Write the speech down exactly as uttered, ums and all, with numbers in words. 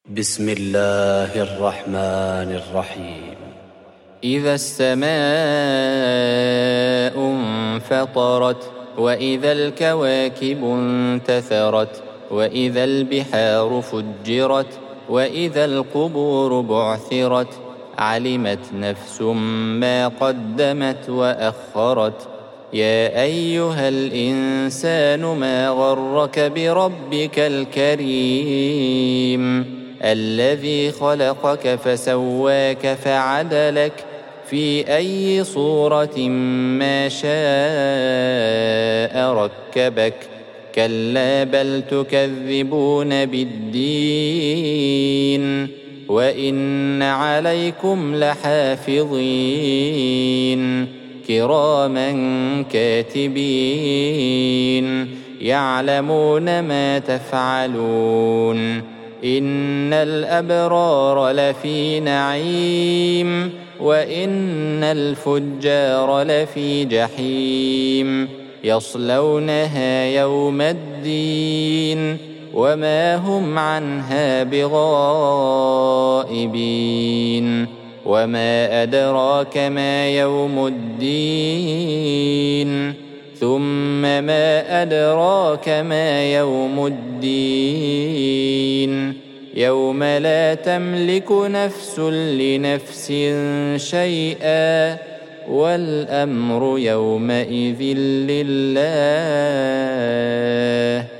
بسم الله الرحمن الرحيم. إذا السماء انفطرت، وإذا الكواكب انتثرت، وإذا البحار فجرت، وإذا القبور بعثرت، علمت نفس ما قدمت وأخرت. يا أيها الإنسان ما غرك بربك الكريم الذي خلقك فسواك فعدلك في أي صورة ما شاء ركبك. كلا بل تكذبون بالدين وإن عليكم لحافظين كراما كاتبين يعلمون ما تفعلون. إن الأبرار لفي نعيم وإن الفجار لفي جحيم يصلونها يوم الدين وما هم عنها بغائبين. وما أدراك ما يوم الدين ثم ما أدراك ما يوم الدين يوم لا تملك نفس لنفس شيئا والأمر يومئذ لله.